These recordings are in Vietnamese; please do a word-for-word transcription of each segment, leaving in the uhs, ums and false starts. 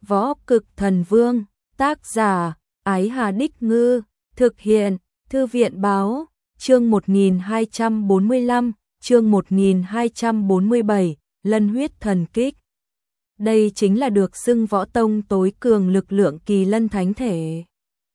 Võ Cực Thần Vương, tác giả, Ái Hà Đích Ngư, thực hiện, Thư viện Báo, chương một nghìn hai trăm bốn mươi lăm, chương một nghìn hai trăm bốn mươi bảy, Lân Huyết Thần Kích. Đây chính là được xưng võ tông tối cường lực lượng kỳ lân thánh thể.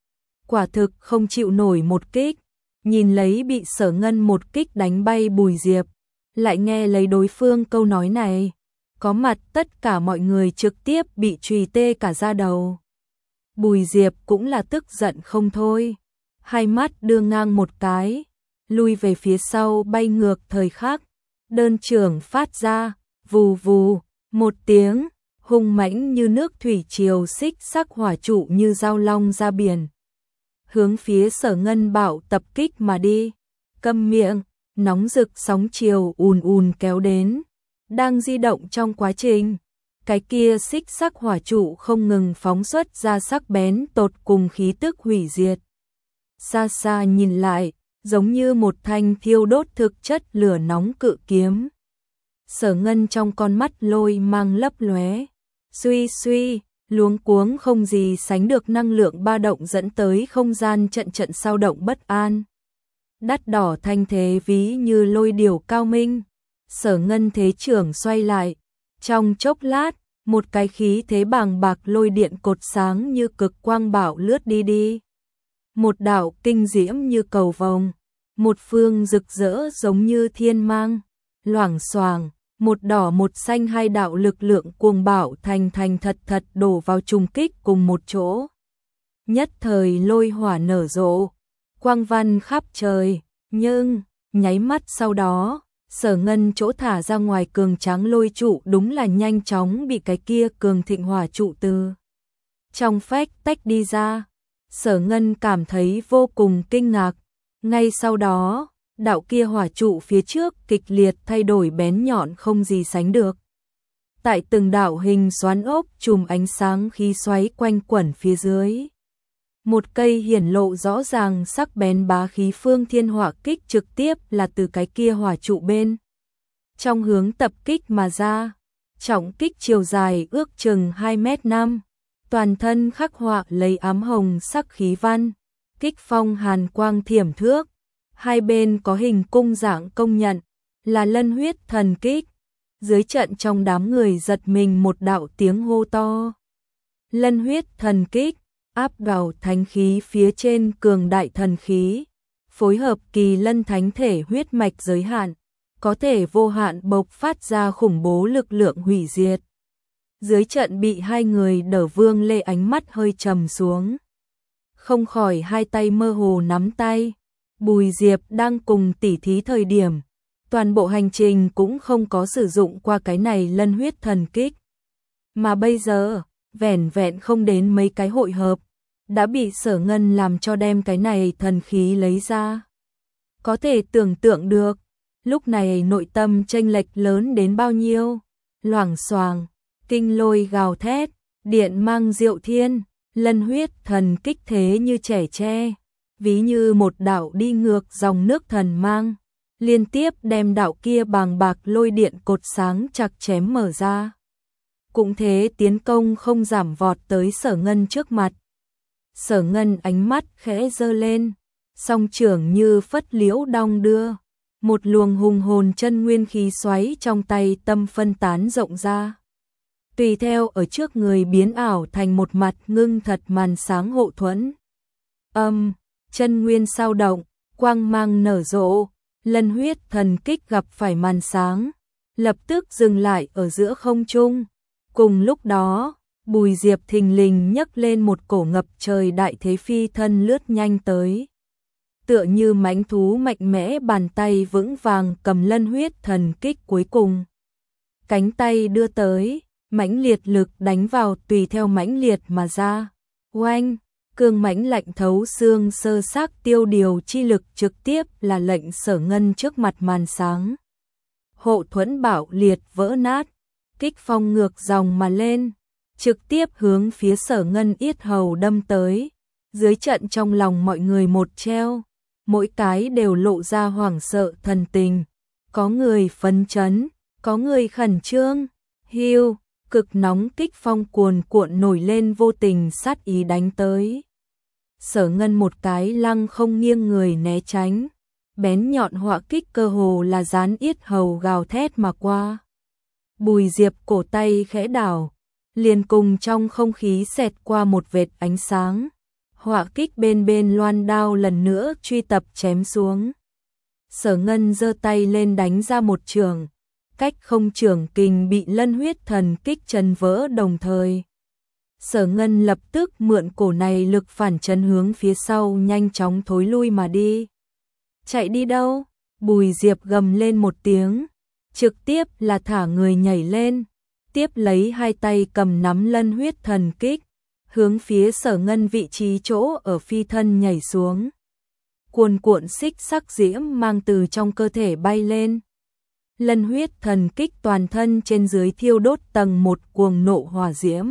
Quả thực không chịu nổi một kích, nhìn lấy bị Sở Ngân một kích đánh bay Bùi Diệp, lại nghe lấy đối phương câu nói này, có mặt tất cả mọi người trực tiếp bị chùy tê cả da đầu. Bùi Diệp cũng là tức giận không thôi, hai mắt đưa ngang một cái, lui về phía sau bay ngược thời khắc, đơn trưởng phát ra, vù vù, một tiếng, hung mãnh như nước thủy triều xích sắc hỏa trụ như dao long ra biển. Hướng phía Sở Ngân bạo tập kích mà đi, câm miệng, nóng rực sóng chiều ùn ùn kéo đến, đang di động trong quá trình. Cái kia xích sắc hỏa trụ không ngừng phóng xuất ra sắc bén tột cùng khí tức hủy diệt. Xa xa nhìn lại, giống như một thanh thiêu đốt thực chất lửa nóng cự kiếm. Sở Ngân trong con mắt lôi mang lấp lóe, suy suy, luống cuống không gì sánh được năng lượng ba động dẫn tới không gian trận trận sao động bất an. Đắt đỏ thanh thế ví như lôi điểu cao minh, Sở Ngân thế trưởng xoay lại, trong chốc lát, một cái khí thế bàng bạc lôi điện cột sáng như cực quang bạo lướt đi đi. Một đạo kinh diễm như cầu vồng, một phương rực rỡ giống như thiên mang, loảng xoảng, một đỏ một xanh hai đạo lực lượng cuồng bạo thành thành thật thật đổ vào trùng kích cùng một chỗ. Nhất thời lôi hỏa nở rộ, quang văn khắp trời, nhưng nháy mắt sau đó, Sở Ngân chỗ thả ra ngoài cường tráng lôi trụ đúng là nhanh chóng bị cái kia cường thịnh hỏa trụ từ trong phách tách đi ra. Sở Ngân cảm thấy vô cùng kinh ngạc. Ngay sau đó, đạo kia hỏa trụ phía trước kịch liệt thay đổi bén nhọn không gì sánh được. Tại từng đạo hình xoắn ốc chùm ánh sáng khí xoáy quanh quẩn phía dưới. Một cây hiển lộ rõ ràng sắc bén bá khí phương thiên hỏa kích trực tiếp là từ cái kia hỏa trụ bên trong hướng tập kích mà ra. Trọng kích chiều dài ước chừng hai mét năm, toàn thân khắc họa lấy ám hồng sắc khí văn, kích phong hàn quang thiểm thước, hai bên có hình cung dạng công nhận là Lân Huyết Thần Kích. Dưới trận trong đám người giật mình một đạo tiếng hô to. Lân Huyết Thần Kích áp vào thánh khí phía trên cường đại thần khí, phối hợp kỳ lân thánh thể huyết mạch giới hạn, có thể vô hạn bộc phát ra khủng bố lực lượng hủy diệt. Dưới trận bị hai người đỡ Vương Lê ánh mắt hơi trầm xuống, không khỏi hai tay mơ hồ nắm tay. Bùi Diệp đang cùng tỉ thí thời điểm, toàn bộ hành trình cũng không có sử dụng qua cái này Lân Huyết Thần Kích, mà bây giờ vẻn vẹn không đến mấy cái hội hợp, đã bị Sở Ngân làm cho đem cái này thần khí lấy ra. Có thể tưởng tượng được, lúc này nội tâm chênh lệch lớn đến bao nhiêu. Loảng xoảng, kinh lôi gào thét, điện mang diệu thiên, Lân Huyết Thần Kích thế như trẻ tre, ví như một đạo đi ngược dòng nước thần mang, liên tiếp đem đạo kia bàng bạc lôi điện cột sáng chặt chém mở ra. Cũng thế tiến công không giảm vọt tới Sở Ngân trước mặt. Sở Ngân ánh mắt khẽ giơ lên, song trưởng như phất liễu đong đưa, một luồng hùng hồn chân nguyên khí xoáy trong tay tâm phân tán rộng ra. Tùy theo ở trước người biến ảo thành một mặt ngưng thật màn sáng hộ thuẫn. Âm, chân nguyên sao động, quang mang nở rộ, Lân Huyết Thần Kích gặp phải màn sáng, lập tức dừng lại ở giữa không trung. Cùng lúc đó, Bùi Diệp thình lình nhấc lên một cổ ngập trời đại thế phi thân lướt nhanh tới. Tựa như mãnh thú mạnh mẽ bàn tay vững vàng cầm Lân Huyết Thần Kích cuối cùng. Cánh tay đưa tới, mãnh liệt lực đánh vào tùy theo mãnh liệt mà ra. Oanh, cương mãnh lạnh thấu xương sơ xác tiêu điều chi lực trực tiếp là lệnh Sở Ngân trước mặt màn sáng. Hộ thuẫn bạo liệt vỡ nát, kích phong ngược dòng mà lên, trực tiếp hướng phía Sở Ngân yết hầu đâm tới. Dưới trận trong lòng mọi người một treo, mỗi cái đều lộ ra hoảng sợ thần tình. Có người phấn chấn, có người khẩn trương. Hưu, cực nóng kích phong cuồn cuộn nổi lên vô tình sát ý đánh tới. Sở Ngân một cái lăng không nghiêng người né tránh, bén nhọn họa kích cơ hồ là dán yết hầu gào thét mà qua. Bùi Diệp cổ tay khẽ đảo, liền cùng trong không khí xẹt qua một vệt ánh sáng. Họa kích bên bên loan đao lần nữa truy tập chém xuống. Sở Ngân giơ tay lên đánh ra một trường, cách không trường kình bị lân huyết thần kích chân vỡ đồng thời. Sở Ngân lập tức mượn cổ này lực phản chấn hướng phía sau nhanh chóng thối lui mà đi. Chạy đi đâu? Bùi Diệp gầm lên một tiếng, trực tiếp là thả người nhảy lên, tiếp lấy hai tay cầm nắm lân huyết thần kích, hướng phía Sở Ngân vị trí chỗ ở phi thân nhảy xuống. Cuồn cuộn xích sắc diễm mang từ trong cơ thể bay lên. Lân huyết thần kích toàn thân trên dưới thiêu đốt tầng một cuồng nộ hỏa diễm.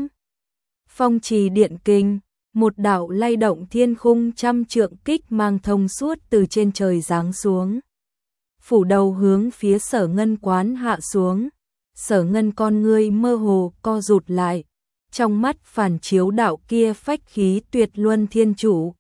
Phong trì điện kinh, một đạo lay động thiên khung trăm trượng kích mang thông suốt từ trên trời giáng xuống. Phủ đầu hướng phía Sở Ngân quán hạ xuống. Sở Ngân con ngươi mơ hồ co rụt lại, trong mắt phản chiếu đạo kia phách khí tuyệt luân thiên chủ.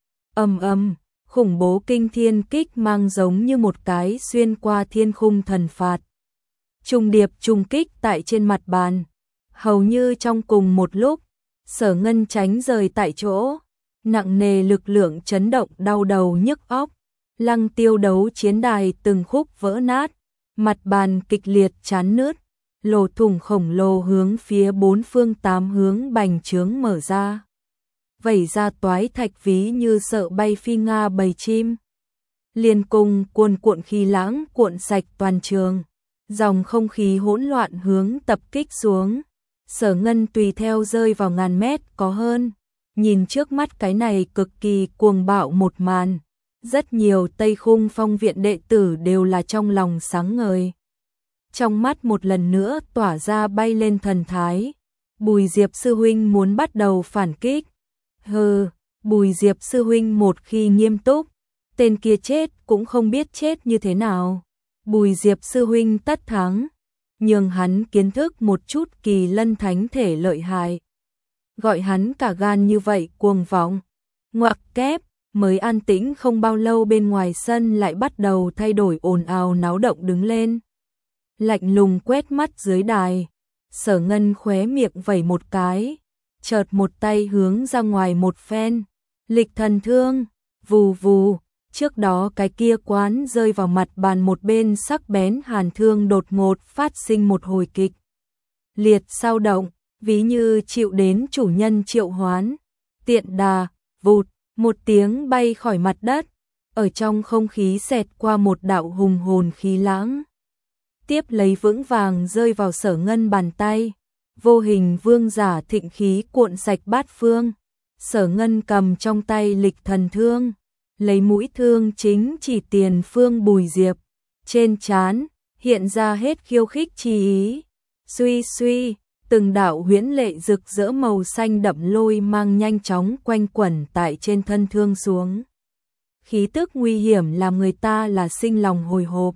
Ầm ầm, khủng bố kinh thiên kích mang giống như một cái xuyên qua thiên khung thần phạt. Trùng điệp trùng kích tại trên mặt bàn, hầu như trong cùng một lúc, Sở Ngân tránh rời tại chỗ, nặng nề lực lượng chấn động đau đầu nhức óc. Lăng tiêu đấu chiến đài từng khúc vỡ nát, mặt bàn kịch liệt chán nứt, lỗ thủng khổng lồ hướng phía bốn phương tám hướng bành trướng mở ra. Vẩy ra toái thạch ví như sợ bay phi nga bầy chim. Liên cùng cuồn cuộn khí lãng cuộn sạch toàn trường, dòng không khí hỗn loạn hướng tập kích xuống. Sở Ngân tùy theo rơi vào ngàn mét có hơn, nhìn trước mắt cái này cực kỳ cuồng bạo một màn. Rất nhiều Tây Khung Phong viện đệ tử đều là trong lòng sáng ngời. Trong mắt một lần nữa tỏa ra bay lên thần thái. Bùi Diệp sư huynh muốn bắt đầu phản kích. Hừ, Bùi Diệp sư huynh một khi nghiêm túc, tên kia chết cũng không biết chết như thế nào. Bùi Diệp sư huynh tất thắng, nhường hắn kiến thức một chút kỳ lân thánh thể lợi hại. Gọi hắn cả gan như vậy cuồng vọng. Ngoặc kép, mới an tĩnh không bao lâu bên ngoài sân lại bắt đầu thay đổi ồn ào náo động đứng lên. Lạnh lùng quét mắt dưới đài, Sở Ngân khóe miệng vẩy một cái, chợt một tay hướng ra ngoài một phen, lịch thần thương, vù vù, trước đó cái kia quán rơi vào mặt bàn một bên sắc bén hàn thương đột ngột phát sinh một hồi kịch liệt sao động, ví như chịu đến chủ nhân triệu hoán, tiện đà, vụt, một tiếng bay khỏi mặt đất, ở trong không khí xẹt qua một đạo hùng hồn khí lãng. Tiếp lấy vững vàng rơi vào Sở Ngân bàn tay, vô hình vương giả thịnh khí cuộn sạch bát phương. Sở Ngân cầm trong tay lịch thần thương, lấy mũi thương chính chỉ tiền phương Bùi Diệp, trên trán hiện ra hết khiêu khích chi ý. Suy suy, từng đạo huyễn lệ rực rỡ màu xanh đậm lôi mang nhanh chóng quanh quẩn tại trên thân thương xuống. Khí tức nguy hiểm làm người ta là sinh lòng hồi hộp.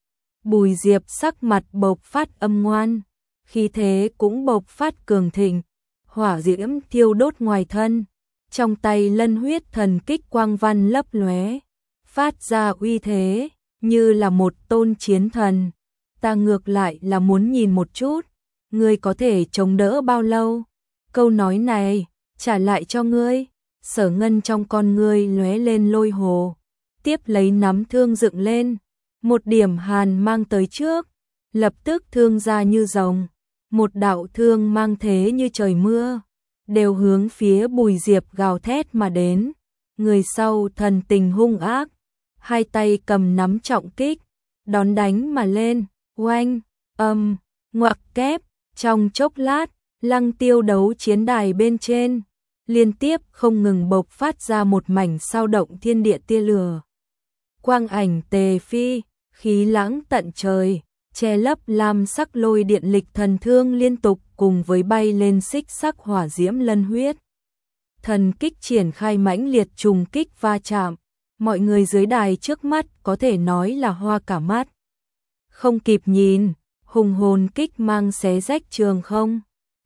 Bùi Diệp sắc mặt bộc phát âm ngoan, khí thế cũng bộc phát cường thịnh, hỏa diễm thiêu đốt ngoài thân, trong tay lân huyết thần kích quang văn lấp lóe, phát ra uy thế như là một tôn chiến thần. Ta ngược lại là muốn nhìn một chút, ngươi có thể chống đỡ bao lâu? Câu nói này trả lại cho ngươi. Sở Ngân trong con ngươi lóe lên lôi hồ, tiếp lấy nắm thương dựng lên, một điểm hàn mang tới trước, lập tức thương ra như rồng, một đạo thương mang thế như trời mưa, đều hướng phía Bùi Diệp gào thét mà đến. Người sau thần tình hung ác, hai tay cầm nắm trọng kích, đón đánh mà lên, oanh, âm, ngoặc kép, trong chốc lát, lăng tiêu đấu chiến đài bên trên, liên tiếp không ngừng bộc phát ra một mảnh sao động thiên địa tia lửa. Quang ảnh tề phi, khí lãng tận trời, che lấp lam sắc lôi điện lịch thần thương liên tục cùng với bay lên xích sắc hỏa diễm lân huyết. Thần kích triển khai mãnh liệt trùng kích va chạm, mọi người dưới đài trước mắt có thể nói là hoa cả mắt. Không kịp nhìn, hùng hồn kích mang xé rách trường không.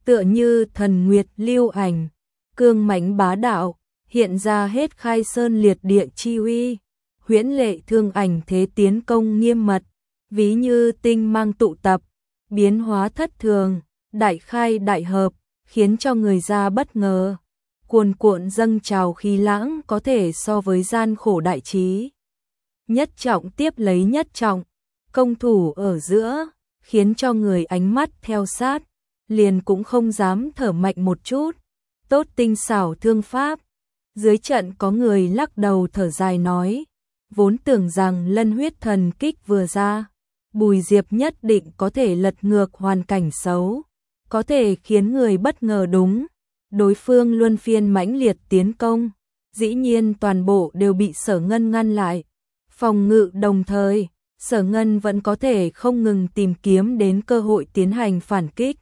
tựa như thần nguyệt lưu ảnh, cương mãnh bá đạo, hiện ra hết khai sơn liệt địa chi uy, huyễn lệ thương ảnh thế tiến công nghiêm mật, ví như tinh mang tụ tập, biến hóa thất thường, đại khai đại hợp, khiến cho người ra bất ngờ. Cuồn cuộn dâng trào khí lãng có thể so với gian khổ đại trí. Nhất trọng tiếp lấy nhất trọng, công thủ ở giữa, khiến cho người ánh mắt theo sát, liền cũng không dám thở mạnh một chút. Tốt tinh xảo thương pháp. Dưới trận có người lắc đầu thở dài nói, vốn tưởng rằng lân huyết thần kích vừa ra, Bùi Diệp nhất định có thể lật ngược hoàn cảnh xấu, có thể khiến người bất ngờ đúng. Đối phương luân phiên mãnh liệt tiến công, dĩ nhiên toàn bộ đều bị Sở Ngân ngăn lại. Phòng ngự đồng thời, Sở Ngân vẫn có thể không ngừng tìm kiếm đến cơ hội tiến hành phản kích.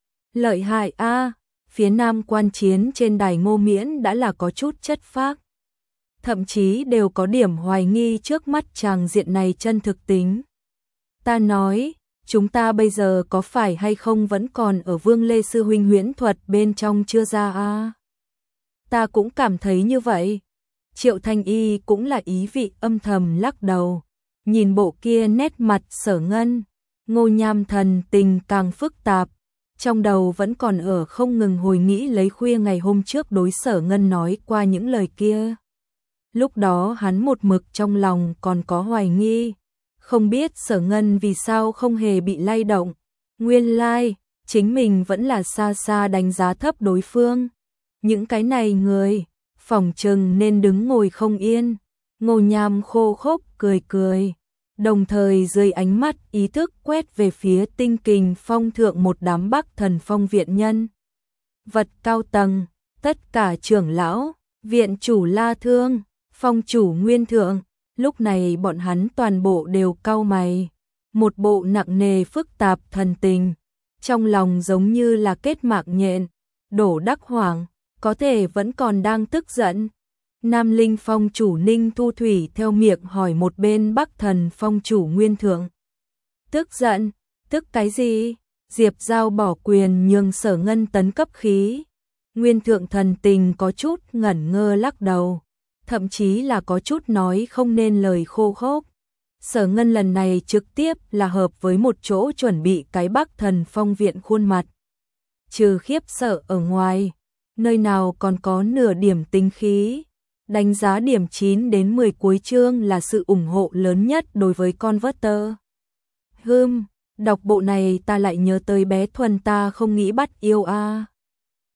Lợi hại a, phía nam quan chiến trên đài Ngô Miễn đã là có chút chất phác. Thậm chí đều có điểm hoài nghi trước mắt chàng diện này chân thực tính. Ta nói, chúng ta bây giờ có phải hay không vẫn còn ở Vương Lê Sư huynh huyễn thuật bên trong chưa ra a? Ta cũng cảm thấy như vậy. Triệu Thanh Y cũng là ý vị âm thầm lắc đầu, nhìn bộ kia nét mặt Sở Ngân, Ngô Nham thần tình càng phức tạp, trong đầu vẫn còn ở không ngừng hồi nghĩ lấy khuya ngày hôm trước đối Sở Ngân nói qua những lời kia. Lúc đó hắn một mực trong lòng còn có hoài nghi, không biết Sở Ngân vì sao không hề bị lay động. Nguyên lai, like, chính mình vẫn là xa xa đánh giá thấp đối phương. Những cái này người, phỏng chừng nên đứng ngồi không yên. Ngô Nham khô khốc cười cười, đồng thời dưới ánh mắt ý thức quét về phía Tinh Kình Phong thượng một đám Bắc Thần Phong viện nhân. Vật cao tầng, tất cả trưởng lão, viện chủ La Thương, phong chủ Nguyên Thượng, lúc này bọn hắn toàn bộ đều cau mày, một bộ nặng nề phức tạp thần tình, trong lòng giống như là kết mạc nhện. Đổ Đắc Hoàng, có thể vẫn còn đang tức giận. Nam Linh Phong chủ Ninh Thu Thủy theo miệng hỏi một bên Bắc Thần Phong chủ Nguyên Thượng. Tức giận, tức cái gì? Diệp Giao bỏ quyền nhường Sở Ngân tấn cấp khí. Nguyên Thượng thần tình có chút ngẩn ngơ lắc đầu, thậm chí là có chút nói không nên lời khô khốc. Sở Ngân lần này trực tiếp là hợp với một chỗ chuẩn bị cái Bắc Thần Phong viện khuôn mặt. Trừ khiếp sợ ở ngoài, nơi nào còn có nửa điểm tinh khí. Đánh giá điểm chín đến mười cuối chương là sự ủng hộ lớn nhất đối với Converter. Hừm, đọc bộ này ta lại nhớ tới bé Thuần ta không nghĩ bắt yêu a.